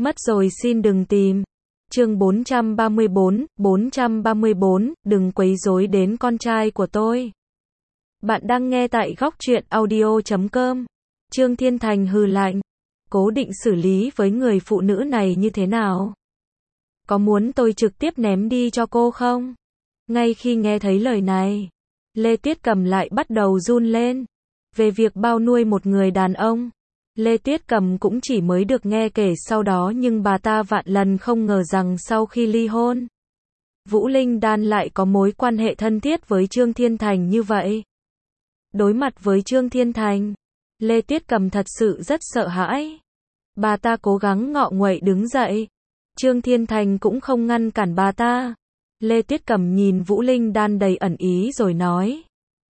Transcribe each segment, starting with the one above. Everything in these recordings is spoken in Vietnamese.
Mất rồi xin đừng tìm. Chương 434, đừng quấy rối đến con trai của tôi. Bạn đang nghe tại góc truyện audio.com. Trương Thiên Thành hừ lạnh. Cố định xử lý với người phụ nữ này như thế nào? Có muốn tôi trực tiếp ném đi cho cô không? Ngay khi nghe thấy lời này, Lê Tuyết Cầm lại bắt đầu run lên. Về việc bao nuôi một người đàn ông, Lê Tuyết Cầm cũng chỉ mới được nghe kể sau đó, nhưng bà ta vạn lần không ngờ rằng sau khi ly hôn, Vũ Linh Đan lại có mối quan hệ thân thiết với Trương Thiên Thành như vậy. Đối mặt với Trương Thiên Thành, Lê Tuyết Cầm thật sự rất sợ hãi. Bà ta cố gắng ngọ nguậy đứng dậy. Trương Thiên Thành cũng không ngăn cản bà ta. Lê Tuyết Cầm nhìn Vũ Linh Đan đầy ẩn ý rồi nói.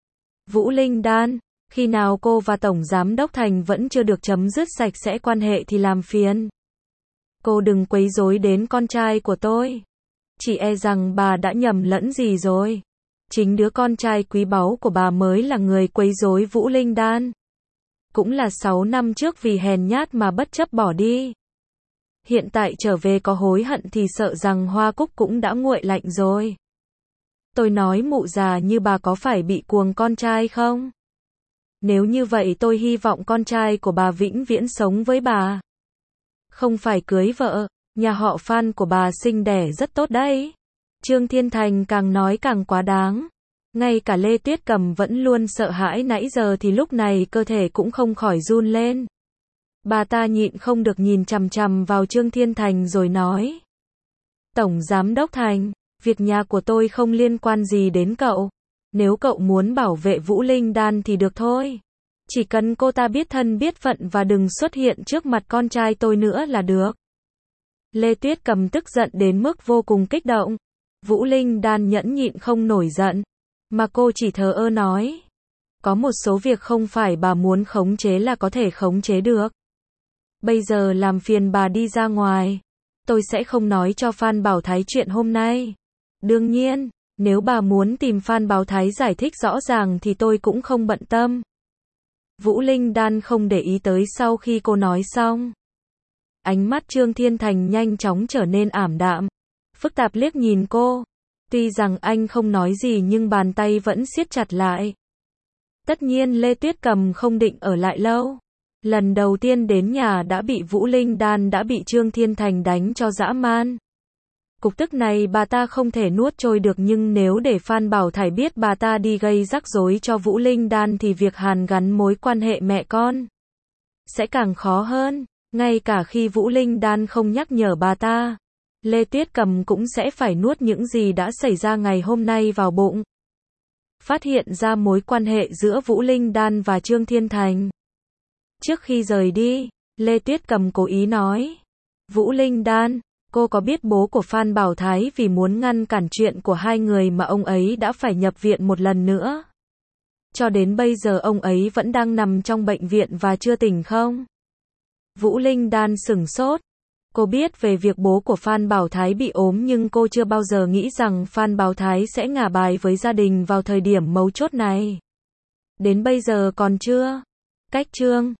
Vũ Linh Đan, khi nào cô và Tổng Giám Đốc Thành vẫn chưa được chấm dứt sạch sẽ quan hệ thì làm phiền. Cô đừng quấy rối đến con trai của tôi. Chỉ e rằng bà đã nhầm lẫn gì rồi. Chính đứa con trai quý báu của bà mới là người quấy rối Vũ Linh Đan. Cũng là 6 năm trước vì hèn nhát mà bất chấp bỏ đi. Hiện tại trở về có hối hận thì sợ rằng hoa cúc cũng đã nguội lạnh rồi. Tôi nói mụ già như bà có phải bị cuồng con trai không? Nếu như vậy tôi hy vọng con trai của bà vĩnh viễn sống với bà. Không phải cưới vợ, nhà họ Phan của bà sinh đẻ rất tốt đấy. Trương Thiên Thành càng nói càng quá đáng. Ngay cả Lê Tuyết Cầm vẫn luôn sợ hãi nãy giờ thì lúc này cơ thể cũng không khỏi run lên. Bà ta nhịn không được nhìn chằm chằm vào Trương Thiên Thành rồi nói. Tổng Giám Đốc Thành, việc nhà của tôi không liên quan gì đến cậu. Nếu cậu muốn bảo vệ Vũ Linh Đan thì được thôi. Chỉ cần cô ta biết thân biết phận và đừng xuất hiện trước mặt con trai tôi nữa là được. Lê Tuyết Cầm tức giận đến mức vô cùng kích động. Vũ Linh Đan nhẫn nhịn không nổi giận, mà cô chỉ thờ ơ nói. Có một số việc không phải bà muốn khống chế là có thể khống chế được. Bây giờ làm phiền bà đi ra ngoài. Tôi sẽ không nói cho Phan Bảo Thái chuyện hôm nay. Đương nhiên, nếu bà muốn tìm Phan Bảo Thái giải thích rõ ràng thì tôi cũng không bận tâm. Vũ Linh Đan không để ý tới sau khi cô nói xong. Ánh mắt Trương Thiên Thành nhanh chóng trở nên ảm đạm, phức tạp liếc nhìn cô. Tuy rằng anh không nói gì nhưng bàn tay vẫn siết chặt lại. Tất nhiên Lê Tuyết Cầm không định ở lại lâu. Lần đầu tiên đến nhà đã bị Vũ Linh Đan đã bị Trương Thiên Thành đánh cho dã man. Cục tức này bà ta không thể nuốt trôi được, nhưng nếu để Phan Bảo Thải biết bà ta đi gây rắc rối cho Vũ Linh Đan thì việc hàn gắn mối quan hệ mẹ con sẽ càng khó hơn. Ngay cả khi Vũ Linh Đan không nhắc nhở bà ta, Lê Tuyết Cầm cũng sẽ phải nuốt những gì đã xảy ra ngày hôm nay vào bụng. Phát hiện ra mối quan hệ giữa Vũ Linh Đan và Trương Thiên Thành. Trước khi rời đi, Lê Tuyết Cầm cố ý nói. Vũ Linh Đan, cô có biết bố của Phan Bảo Thái vì muốn ngăn cản chuyện của hai người mà ông ấy đã phải nhập viện một lần nữa? Cho đến bây giờ ông ấy vẫn đang nằm trong bệnh viện và chưa tỉnh không? Vũ Linh Đan sửng sốt. Cô biết về việc bố của Phan Bảo Thái bị ốm nhưng cô chưa bao giờ nghĩ rằng Phan Bảo Thái sẽ ngả bài với gia đình vào thời điểm mấu chốt này. Đến bây giờ còn chưa cách Trương